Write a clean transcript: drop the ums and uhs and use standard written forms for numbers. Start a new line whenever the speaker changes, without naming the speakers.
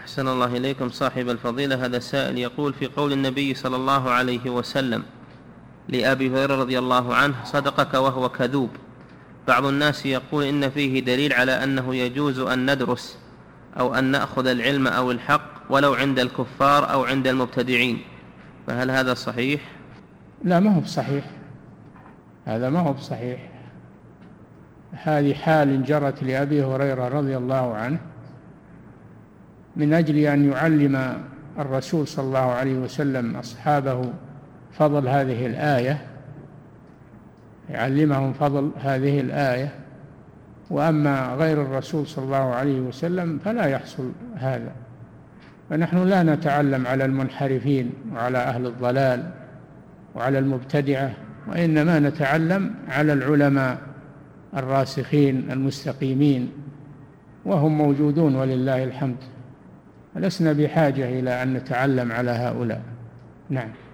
أحسن الله إليكم صاحب الفضيلة. هذا سائل يقول: في قول النبي صلى الله عليه وسلم لأبي هريرة رضي الله عنه: صدقك وهو كذوب، بعض الناس يقول إن فيه دليل على أنه يجوز أن ندرس أو أن نأخذ العلم أو الحق ولو عند الكفار أو عند المبتدعين، فهل هذا صحيح؟
لا، ما هو بصحيح، هذا ما هو بصحيح. هذه حال جرت لأبي هريرة رضي الله عنه من أجل أن يعلم الرسول صلى الله عليه وسلم أصحابه فضل هذه الآية، يعلمهم فضل هذه الآية. وأما غير الرسول صلى الله عليه وسلم فلا يحصل هذا. فنحن لا نتعلم على المنحرفين وعلى أهل الضلال وعلى المبتدعة، وإنما نتعلم على العلماء الراسخين المستقيمين، وهم موجودون ولله الحمد. لسنا بحاجة إلى أن نتعلم على هؤلاء. نعم.